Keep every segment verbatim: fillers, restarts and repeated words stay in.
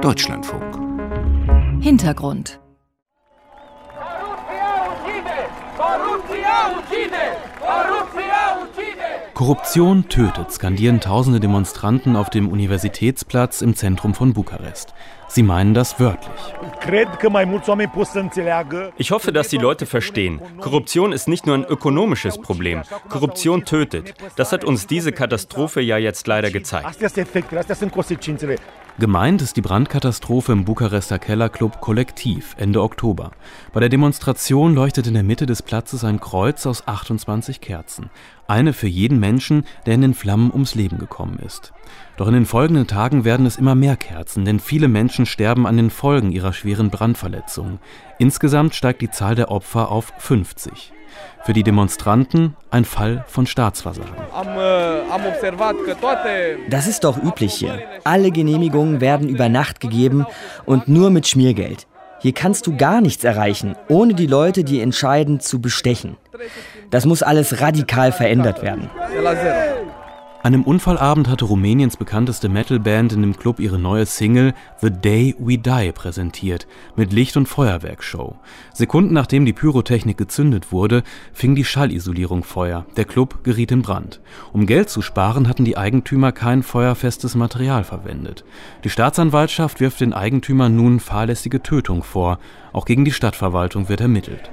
Deutschlandfunk. Hintergrund. Korruption tötet, skandieren tausende Demonstranten auf dem Universitätsplatz im Zentrum von Bukarest. Sie meinen das wörtlich. Ich hoffe, dass die Leute verstehen. Korruption ist nicht nur ein ökonomisches Problem. Korruption tötet. Das hat uns diese Katastrophe ja jetzt leider gezeigt. Gemeint ist die Brandkatastrophe im Bukarester Kellerclub Kollektiv Ende Oktober. Bei der Demonstration leuchtet in der Mitte des Platzes ein Kreuz aus achtundzwanzig Kerzen. Eine für jeden Menschen, der in den Flammen ums Leben gekommen ist. Doch in den folgenden Tagen werden es immer mehr Kerzen, denn viele Menschen sterben an den Folgen ihrer schweren Brandverletzungen. Insgesamt steigt die Zahl der Opfer auf fünfzig. Für die Demonstranten ein Fall von Staatsversagen. Das ist doch üblich hier. Alle Genehmigungen werden über Nacht gegeben und nur mit Schmiergeld. Hier kannst du gar nichts erreichen, ohne die Leute, die entscheiden, zu bestechen. Das muss alles radikal verändert werden. An einem Unfallabend hatte Rumäniens bekannteste Metalband in dem Club ihre neue Single The Day We Die präsentiert, mit Licht- und Feuerwerksshow. Sekunden nachdem die Pyrotechnik gezündet wurde, fing die Schallisolierung Feuer. Der Club geriet in Brand. Um Geld zu sparen, hatten die Eigentümer kein feuerfestes Material verwendet. Die Staatsanwaltschaft wirft den Eigentümern nun fahrlässige Tötung vor. Auch gegen die Stadtverwaltung wird ermittelt.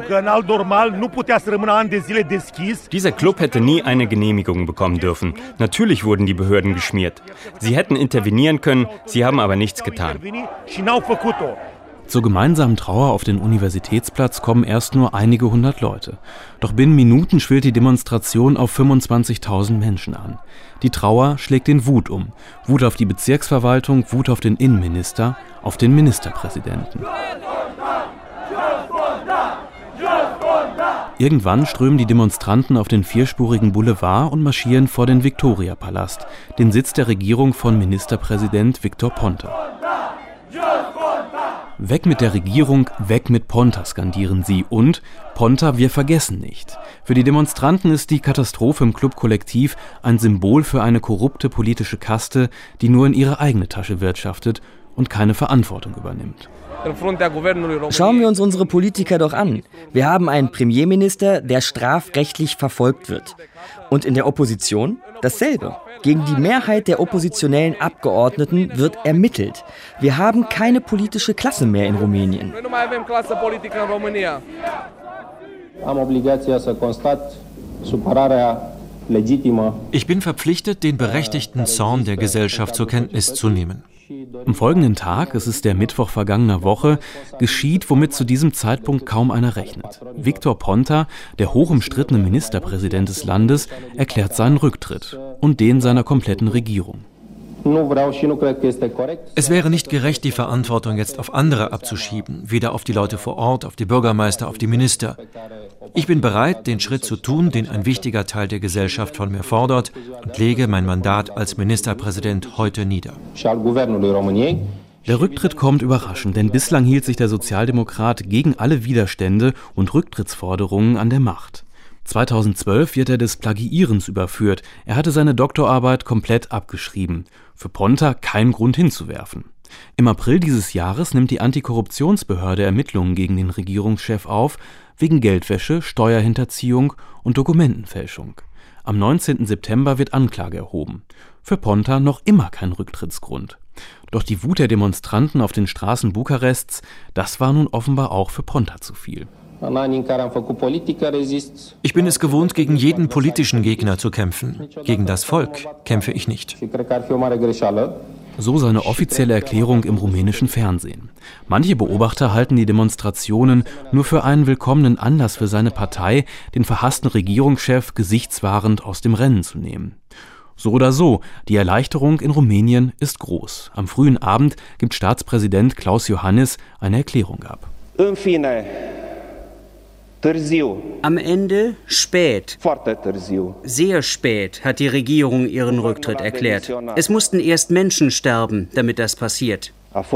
Dieser Club hätte nie eine Genehmigung bekommen dürfen. Natürlich wurden die Behörden geschmiert. Sie hätten intervenieren können, sie haben aber nichts getan. Zur gemeinsamen Trauer auf den Universitätsplatz kommen erst nur einige hundert Leute. Doch binnen Minuten schwillt die Demonstration auf fünfundzwanzigtausend Menschen an. Die Trauer schlägt in Wut um. Wut auf die Bezirksverwaltung, Wut auf den Innenminister, auf den Ministerpräsidenten. Irgendwann strömen die Demonstranten auf den vierspurigen Boulevard und marschieren vor den Viktoriapalast, den Sitz der Regierung von Ministerpräsident Victor Ponta. Weg mit der Regierung, weg mit Ponta, skandieren sie. Und Ponta, wir vergessen nicht. Für die Demonstranten ist die Katastrophe im Club Kollektiv ein Symbol für eine korrupte politische Kaste, die nur in ihre eigene Tasche wirtschaftet und keine Verantwortung übernimmt. Schauen wir uns unsere Politiker doch an. Wir haben einen Premierminister, der strafrechtlich verfolgt wird. Und in der Opposition dasselbe. Gegen die Mehrheit der oppositionellen Abgeordneten wird ermittelt. Wir haben keine politische Klasse mehr in Rumänien. Ich bin verpflichtet, den berechtigten Zorn der Gesellschaft zur Kenntnis zu nehmen. Am folgenden Tag, es ist der Mittwoch vergangener Woche, geschieht, womit zu diesem Zeitpunkt kaum einer rechnet. Victor Ponta, der hoch umstrittene Ministerpräsident des Landes, erklärt seinen Rücktritt und den seiner kompletten Regierung. Es wäre nicht gerecht, die Verantwortung jetzt auf andere abzuschieben, weder auf die Leute vor Ort, auf die Bürgermeister, auf die Minister. Ich bin bereit, den Schritt zu tun, den ein wichtiger Teil der Gesellschaft von mir fordert, und lege mein Mandat als Ministerpräsident heute nieder. Der Rücktritt kommt überraschend, denn bislang hielt sich der Sozialdemokrat gegen alle Widerstände und Rücktrittsforderungen an der Macht. zweitausendzwölf wird er des Plagiierens überführt. Er hatte seine Doktorarbeit komplett abgeschrieben. Für Ponta kein Grund hinzuwerfen. Im April dieses Jahres nimmt die Antikorruptionsbehörde Ermittlungen gegen den Regierungschef auf, wegen Geldwäsche, Steuerhinterziehung und Dokumentenfälschung. Am neunzehnten September wird Anklage erhoben. Für Ponta noch immer kein Rücktrittsgrund. Doch die Wut der Demonstranten auf den Straßen Bukarests, das war nun offenbar auch für Ponta zu viel. Ich bin es gewohnt, gegen jeden politischen Gegner zu kämpfen. Gegen das Volk kämpfe ich nicht. So seine offizielle Erklärung im rumänischen Fernsehen. Manche Beobachter halten die Demonstrationen nur für einen willkommenen Anlass für seine Partei, den verhassten Regierungschef gesichtswahrend aus dem Rennen zu nehmen. So oder so, die Erleichterung in Rumänien ist groß. Am frühen Abend gibt Staatspräsident Klaus Iohannis eine Erklärung ab. Am Ende spät, sehr spät, hat die Regierung ihren Rücktritt erklärt. Es mussten erst Menschen sterben, damit das passiert.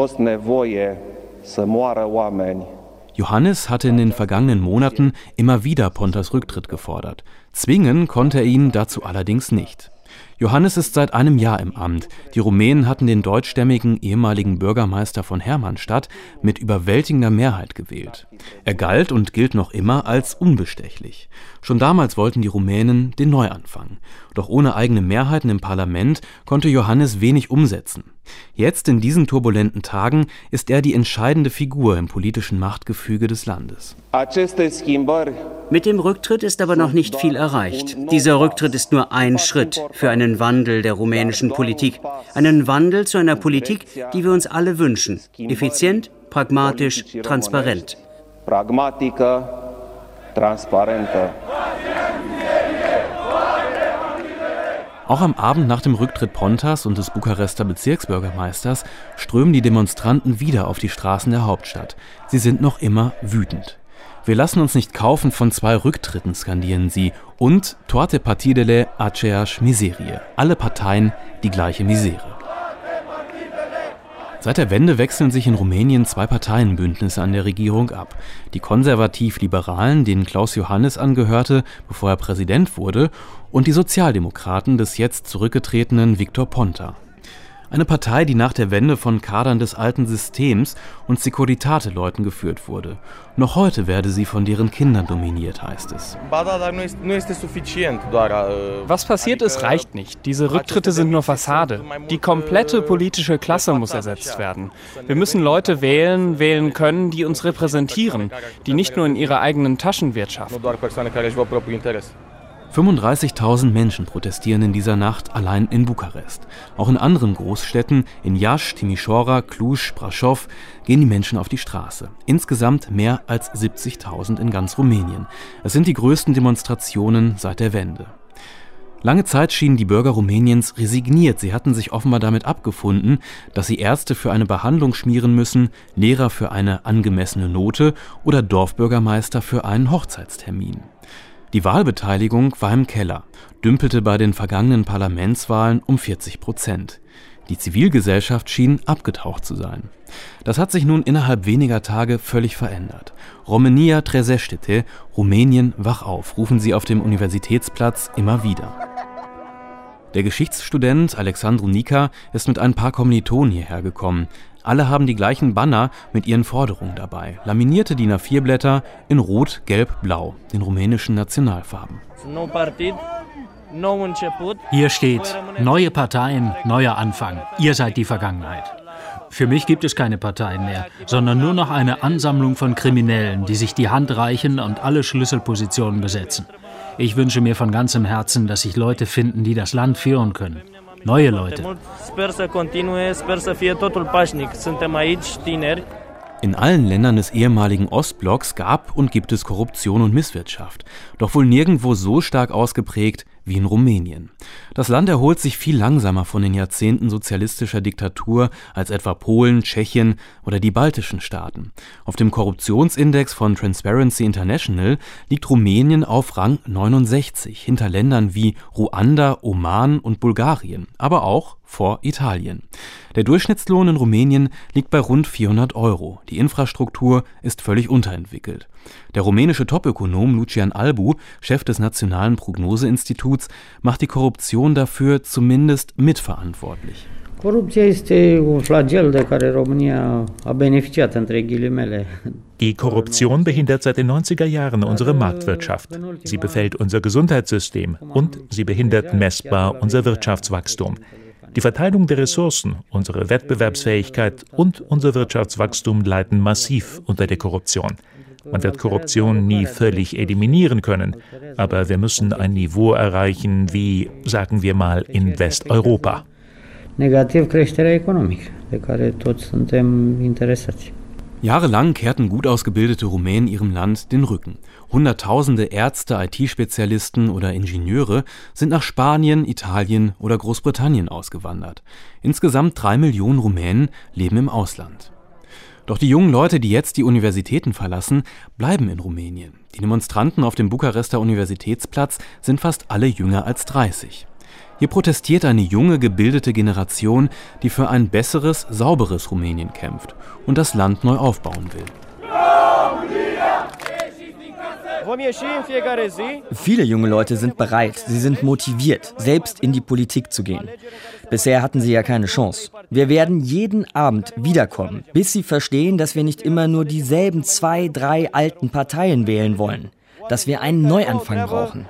Iohannis hatte in den vergangenen Monaten immer wieder Pontas Rücktritt gefordert. Zwingen konnte er ihn dazu allerdings nicht. Iohannis ist seit einem Jahr im Amt. Die Rumänen hatten den deutschstämmigen ehemaligen Bürgermeister von Hermannstadt mit überwältigender Mehrheit gewählt. Er galt und gilt noch immer als unbestechlich. Schon damals wollten die Rumänen den Neuanfang. Doch ohne eigene Mehrheiten im Parlament konnte Iohannis wenig umsetzen. Jetzt, in diesen turbulenten Tagen, ist er die entscheidende Figur im politischen Machtgefüge des Landes. Mit dem Rücktritt ist aber noch nicht viel erreicht. Dieser Rücktritt ist nur ein Schritt für einen Wandel der rumänischen Politik. Einen Wandel zu einer Politik, die wir uns alle wünschen. Effizient, pragmatisch, transparent. Pragmatică, transparentă. Auch am Abend nach dem Rücktritt Pontas und des Bukarester Bezirksbürgermeisters strömen die Demonstranten wieder auf die Straßen der Hauptstadt. Sie sind noch immer wütend. Wir lassen uns nicht kaufen von zwei Rücktritten, skandieren sie. Und toate partidele aceeași miserie. Alle Parteien die gleiche Misere. Seit der Wende wechseln sich in Rumänien zwei Parteienbündnisse an der Regierung ab. Die Konservativ-Liberalen, denen Klaus Iohannis angehörte, bevor er Präsident wurde, und die Sozialdemokraten des jetzt zurückgetretenen Victor Ponta. Eine Partei, die nach der Wende von Kadern des alten Systems und Securitate-Leuten geführt wurde. Noch heute werde sie von deren Kindern dominiert, heißt es. Was passiert ist, reicht nicht. Diese Rücktritte sind nur Fassade. Die komplette politische Klasse muss ersetzt werden. Wir müssen Leute wählen, wählen können, die uns repräsentieren, die nicht nur in ihrer eigenen Taschen wirtschaften. fünfunddreißigtausend Menschen protestieren in dieser Nacht allein in Bukarest. Auch in anderen Großstädten, in Iași, Timișoara, Cluj, Brașov, gehen die Menschen auf die Straße. Insgesamt mehr als siebzigtausend in ganz Rumänien. Es sind die größten Demonstrationen seit der Wende. Lange Zeit schienen die Bürger Rumäniens resigniert. Sie hatten sich offenbar damit abgefunden, dass sie Ärzte für eine Behandlung schmieren müssen, Lehrer für eine angemessene Note oder Dorfbürgermeister für einen Hochzeitstermin. Die Wahlbeteiligung war im Keller, dümpelte bei den vergangenen Parlamentswahlen um vierzig Prozent. Die Zivilgesellschaft schien abgetaucht zu sein. Das hat sich nun innerhalb weniger Tage völlig verändert. România trezește-te, Rumänien wach auf, rufen sie auf dem Universitätsplatz immer wieder. Der Geschichtsstudent Alexandru Nica ist mit ein paar Kommilitonen hierher gekommen. Alle haben die gleichen Banner mit ihren Forderungen dabei. Laminierte D I N A vier Blätter in Rot, Gelb, Blau, den rumänischen Nationalfarben. Hier steht, neue Parteien, neuer Anfang. Ihr seid die Vergangenheit. Für mich gibt es keine Parteien mehr, sondern nur noch eine Ansammlung von Kriminellen, die sich die Hand reichen und alle Schlüsselpositionen besetzen. Ich wünsche mir von ganzem Herzen, dass sich Leute finden, die das Land führen können. Neue Leute. In allen Ländern des ehemaligen Ostblocks gab und gibt es Korruption und Misswirtschaft, doch wohl nirgendwo so stark ausgeprägt wie in Rumänien. Das Land erholt sich viel langsamer von den Jahrzehnten sozialistischer Diktatur als etwa Polen, Tschechien oder die baltischen Staaten. Auf dem Korruptionsindex von Transparency International liegt Rumänien auf Rang neunundsechzig, hinter Ländern wie Ruanda, Oman und Bulgarien, aber auch vor Italien. Der Durchschnittslohn in Rumänien liegt bei rund vierhundert Euro. Die Infrastruktur ist völlig unterentwickelt. Der rumänische Topökonom Lucian Albu, Chef des Nationalen Prognoseinstituts, macht die Korruption dafür zumindest mitverantwortlich. Die Korruption behindert seit den neunziger Jahren unsere Marktwirtschaft. Sie befällt unser Gesundheitssystem und sie behindert messbar unser Wirtschaftswachstum. Die Verteilung der Ressourcen, unsere Wettbewerbsfähigkeit und unser Wirtschaftswachstum leiden massiv unter der Korruption. Man wird Korruption nie völlig eliminieren können, aber wir müssen ein Niveau erreichen wie, sagen wir mal, in Westeuropa. Jahrelang kehrten gut ausgebildete Rumänen ihrem Land den Rücken. Hunderttausende Ärzte, I T-Spezialisten oder Ingenieure sind nach Spanien, Italien oder Großbritannien ausgewandert. Insgesamt drei Millionen Rumänen leben im Ausland. Doch die jungen Leute, die jetzt die Universitäten verlassen, bleiben in Rumänien. Die Demonstranten auf dem Bukarester Universitätsplatz sind fast alle jünger als dreißig. Hier protestiert eine junge, gebildete Generation, die für ein besseres, sauberes Rumänien kämpft und das Land neu aufbauen will. Viele junge Leute sind bereit, sie sind motiviert, selbst in die Politik zu gehen. Bisher hatten sie ja keine Chance. Wir werden jeden Abend wiederkommen, bis sie verstehen, dass wir nicht immer nur dieselben zwei, drei alten Parteien wählen wollen, dass wir einen Neuanfang brauchen.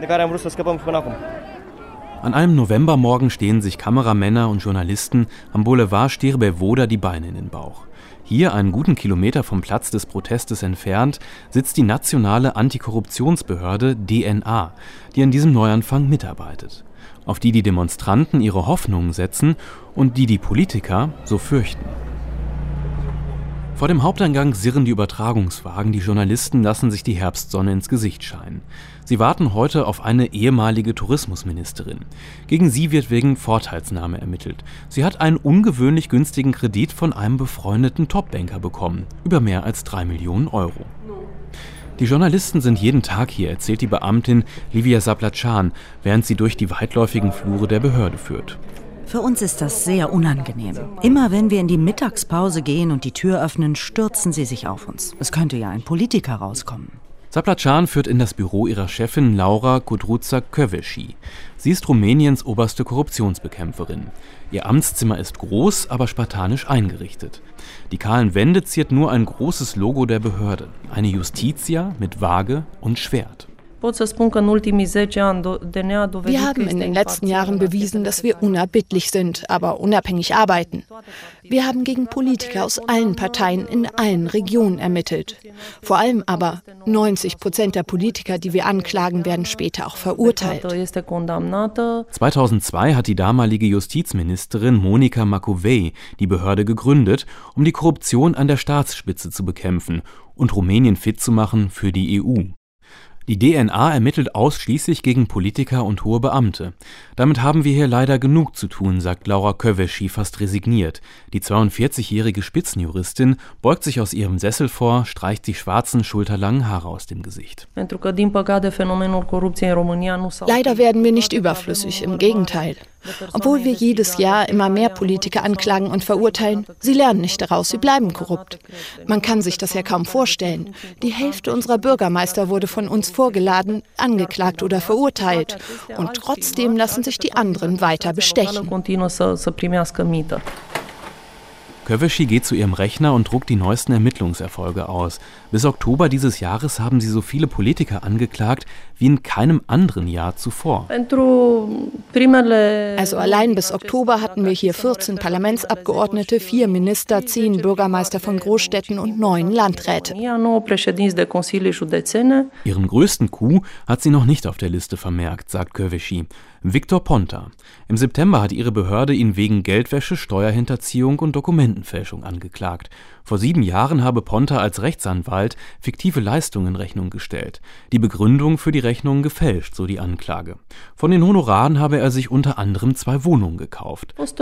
An einem Novembermorgen stehen sich Kameramänner und Journalisten am Boulevard Stirbe-Woda die Beine in den Bauch. Hier, einen guten Kilometer vom Platz des Protestes entfernt, sitzt die nationale Antikorruptionsbehörde D N A, die an diesem Neuanfang mitarbeitet, auf die die Demonstranten ihre Hoffnungen setzen und die die Politiker so fürchten. Vor dem Haupteingang sirren die Übertragungswagen, die Journalisten lassen sich die Herbstsonne ins Gesicht scheinen. Sie warten heute auf eine ehemalige Tourismusministerin. Gegen sie wird wegen Vorteilsnahme ermittelt. Sie hat einen ungewöhnlich günstigen Kredit von einem befreundeten Topbanker bekommen, über mehr als drei Millionen Euro. Die Journalisten sind jeden Tag hier, erzählt die Beamtin Livia Saplacan, während sie durch die weitläufigen Flure der Behörde führt. Für uns ist das sehr unangenehm. Immer wenn wir in die Mittagspause gehen und die Tür öffnen, stürzen sie sich auf uns. Es könnte ja ein Politiker rauskommen. Saplacan führt in das Büro ihrer Chefin Laura Kudruca-Kövesi. Sie ist Rumäniens oberste Korruptionsbekämpferin. Ihr Amtszimmer ist groß, aber spartanisch eingerichtet. Die kahlen Wände ziert nur ein großes Logo der Behörde, eine Justitia mit Waage und Schwert. Wir haben in den letzten Jahren bewiesen, dass wir unerbittlich sind, aber unabhängig arbeiten. Wir haben gegen Politiker aus allen Parteien in allen Regionen ermittelt. Vor allem aber neunzig Prozent der Politiker, die wir anklagen, werden später auch verurteilt. zweitausendzwei hat die damalige Justizministerin Monica Macovei die Behörde gegründet, um die Korruption an der Staatsspitze zu bekämpfen und Rumänien fit zu machen für die E U. Die D N A ermittelt ausschließlich gegen Politiker und hohe Beamte. Damit haben wir hier leider genug zu tun, sagt Laura Kövesi fast resigniert. Die zweiundvierzigjährige Spitzenjuristin beugt sich aus ihrem Sessel vor, streicht die schwarzen, schulterlangen Haare aus dem Gesicht. Leider werden wir nicht überflüssig, im Gegenteil. Obwohl wir jedes Jahr immer mehr Politiker anklagen und verurteilen, sie lernen nicht daraus, sie bleiben korrupt. Man kann sich das ja kaum vorstellen. Die Hälfte unserer Bürgermeister wurde von uns vorgeladen, angeklagt oder verurteilt. Und trotzdem lassen sich die anderen weiter bestechen. Kövesi geht zu ihrem Rechner und druckt die neuesten Ermittlungserfolge aus. Bis Oktober dieses Jahres haben sie so viele Politiker angeklagt wie in keinem anderen Jahr zuvor. Also allein bis Oktober hatten wir hier vierzehn Parlamentsabgeordnete, vier Minister, zehn Bürgermeister von Großstädten und neun Landräte. Ihren größten Coup hat sie noch nicht auf der Liste vermerkt, sagt Kövesi. Victor Ponta. Im September hat ihre Behörde ihn wegen Geldwäsche, Steuerhinterziehung und Dokumentenfälschung angeklagt. Vor sieben Jahren habe Ponta als Rechtsanwalt fiktive Leistungen in Rechnung gestellt. Die Begründung für die Rechnungen gefälscht, so die Anklage. Von den Honoraren habe er sich unter anderem zwei Wohnungen gekauft. Das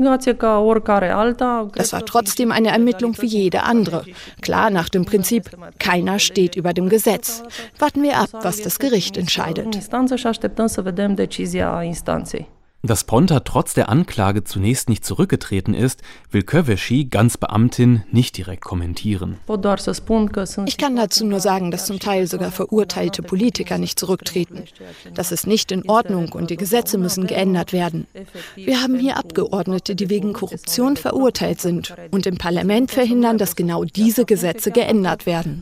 war trotzdem eine Ermittlung wie jede andere. Klar, nach dem Prinzip, keiner steht über dem Gesetz. Warten wir ab, was das Gericht entscheidet. Dass Ponta trotz der Anklage zunächst nicht zurückgetreten ist, will Kövesi, ganz Beamtin, nicht direkt kommentieren. Ich kann dazu nur sagen, dass zum Teil sogar verurteilte Politiker nicht zurücktreten. Das ist nicht in Ordnung und die Gesetze müssen geändert werden. Wir haben hier Abgeordnete, die wegen Korruption verurteilt sind und im Parlament verhindern, dass genau diese Gesetze geändert werden.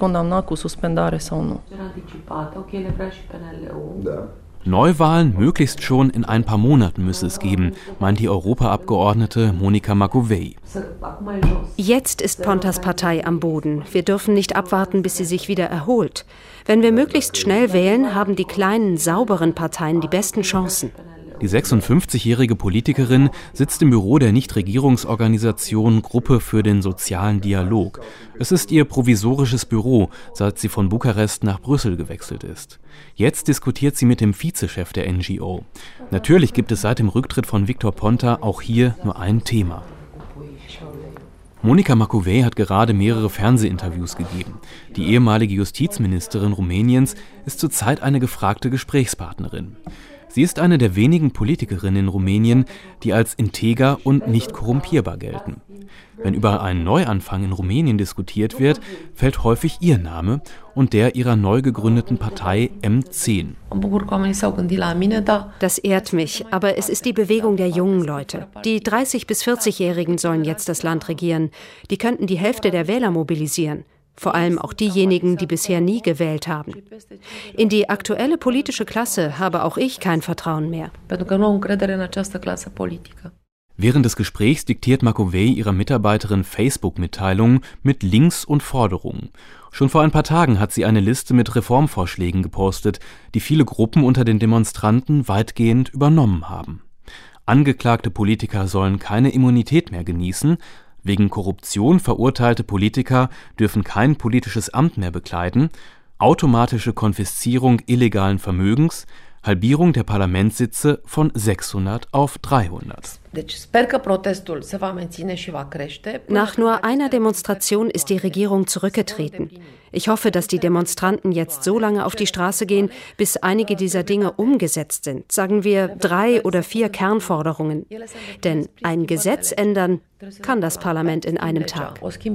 Neuwahlen möglichst schon in ein paar Monaten müsse es geben, meint die Europaabgeordnete Monica Macovei. Jetzt ist Pontas Partei am Boden. Wir dürfen nicht abwarten, bis sie sich wieder erholt. Wenn wir möglichst schnell wählen, haben die kleinen, sauberen Parteien die besten Chancen. Die sechsundfünfzigjährige Politikerin sitzt im Büro der Nichtregierungsorganisation Gruppe für den sozialen Dialog. Es ist ihr provisorisches Büro, seit sie von Bukarest nach Brüssel gewechselt ist. Jetzt diskutiert sie mit dem Vizechef der N G O. Natürlich gibt es seit dem Rücktritt von Victor Ponta auch hier nur ein Thema. Monica Macovei hat gerade mehrere Fernsehinterviews gegeben. Die ehemalige Justizministerin Rumäniens ist zurzeit eine gefragte Gesprächspartnerin. Sie ist eine der wenigen Politikerinnen in Rumänien, die als integer und nicht korrumpierbar gelten. Wenn über einen Neuanfang in Rumänien diskutiert wird, fällt häufig ihr Name und der ihrer neu gegründeten Partei M zehn. Das ehrt mich, aber es ist die Bewegung der jungen Leute. Die dreißig- bis vierzig-Jährigen sollen jetzt das Land regieren. Die könnten die Hälfte der Wähler mobilisieren. Vor allem auch diejenigen, die bisher nie gewählt haben. In die aktuelle politische Klasse habe auch ich kein Vertrauen mehr. Während des Gesprächs diktiert Macovei ihrer Mitarbeiterin Facebook-Mitteilungen mit Links und Forderungen. Schon vor ein paar Tagen hat sie eine Liste mit Reformvorschlägen gepostet, die viele Gruppen unter den Demonstranten weitgehend übernommen haben. Angeklagte Politiker sollen keine Immunität mehr genießen. Wegen Korruption verurteilte Politiker dürfen kein politisches Amt mehr bekleiden, automatische Konfiszierung illegalen Vermögens, Halbierung der Parlamentssitze von sechshundert auf dreihundert. Nach nur einer Demonstration ist die Regierung zurückgetreten. Ich hoffe, dass die Demonstranten jetzt so lange auf die Straße gehen, bis einige dieser Dinge umgesetzt sind. Sagen wir drei oder vier Kernforderungen. Denn ein Gesetz ändern kann das Parlament in einem Tag.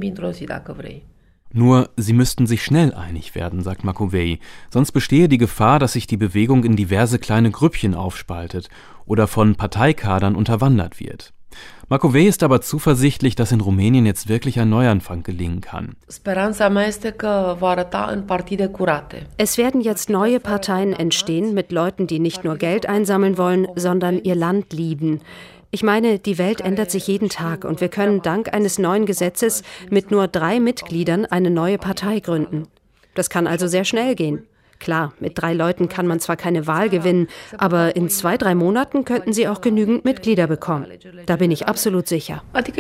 Nur, sie müssten sich schnell einig werden, sagt Macovei, sonst bestehe die Gefahr, dass sich die Bewegung in diverse kleine Grüppchen aufspaltet oder von Parteikadern unterwandert wird. Macovei ist aber zuversichtlich, dass in Rumänien jetzt wirklich ein Neuanfang gelingen kann. Es werden jetzt neue Parteien entstehen mit Leuten, die nicht nur Geld einsammeln wollen, sondern ihr Land lieben. Ich meine, die Welt ändert sich jeden Tag und wir können dank eines neuen Gesetzes mit nur drei Mitgliedern eine neue Partei gründen. Das kann also sehr schnell gehen. Klar, mit drei Leuten kann man zwar keine Wahl gewinnen, aber in zwei, drei Monaten könnten sie auch genügend Mitglieder bekommen. Da bin ich absolut sicher.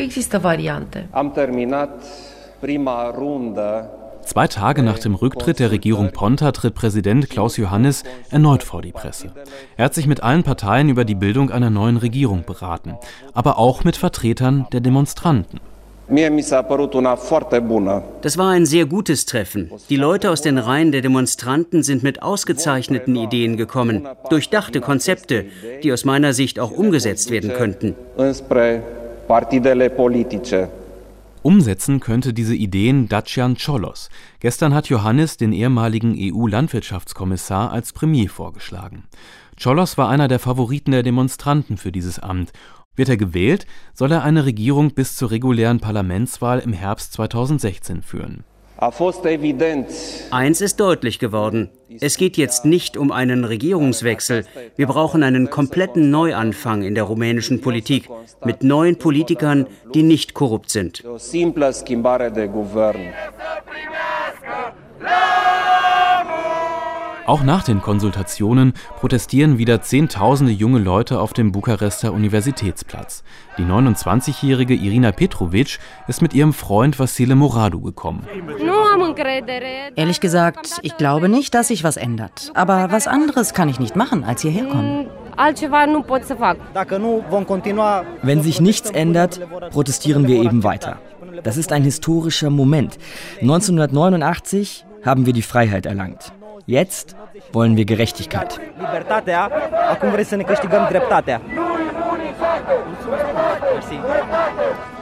Zwei Tage nach dem Rücktritt der Regierung Ponta tritt Präsident Klaus Iohannis erneut vor die Presse. Er hat sich mit allen Parteien über die Bildung einer neuen Regierung beraten, aber auch mit Vertretern der Demonstranten. Das war ein sehr gutes Treffen. Die Leute aus den Reihen der Demonstranten sind mit ausgezeichneten Ideen gekommen, durchdachte Konzepte, die aus meiner Sicht auch umgesetzt werden könnten. Umsetzen könnte diese Ideen Dacian Ciolos. Gestern hat Iohannis den ehemaligen E U-Landwirtschaftskommissar als Premier vorgeschlagen. Ciolos war einer der Favoriten der Demonstranten für dieses Amt. Wird er gewählt, soll er eine Regierung bis zur regulären Parlamentswahl im Herbst zweitausendsechzehn führen. Eins ist deutlich geworden. Es geht jetzt nicht um einen Regierungswechsel. Wir brauchen einen kompletten Neuanfang in der rumänischen Politik mit neuen Politikern, die nicht korrupt sind. Auch nach den Konsultationen protestieren wieder Zehntausende junge Leute auf dem Bukarester Universitätsplatz. Die neunundzwanzigjährige Irina Petrovic ist mit ihrem Freund Vasile Moradu gekommen. Ehrlich gesagt, ich glaube nicht, dass sich was ändert. Aber was anderes kann ich nicht machen, als hierher kommen. Wenn sich nichts ändert, protestieren wir eben weiter. Das ist ein historischer Moment. neunzehnhundertneunundachtzig haben wir die Freiheit erlangt. Jetzt wollen wir Gerechtigkeit. Acum vrem să ne câștigăm dreptatea.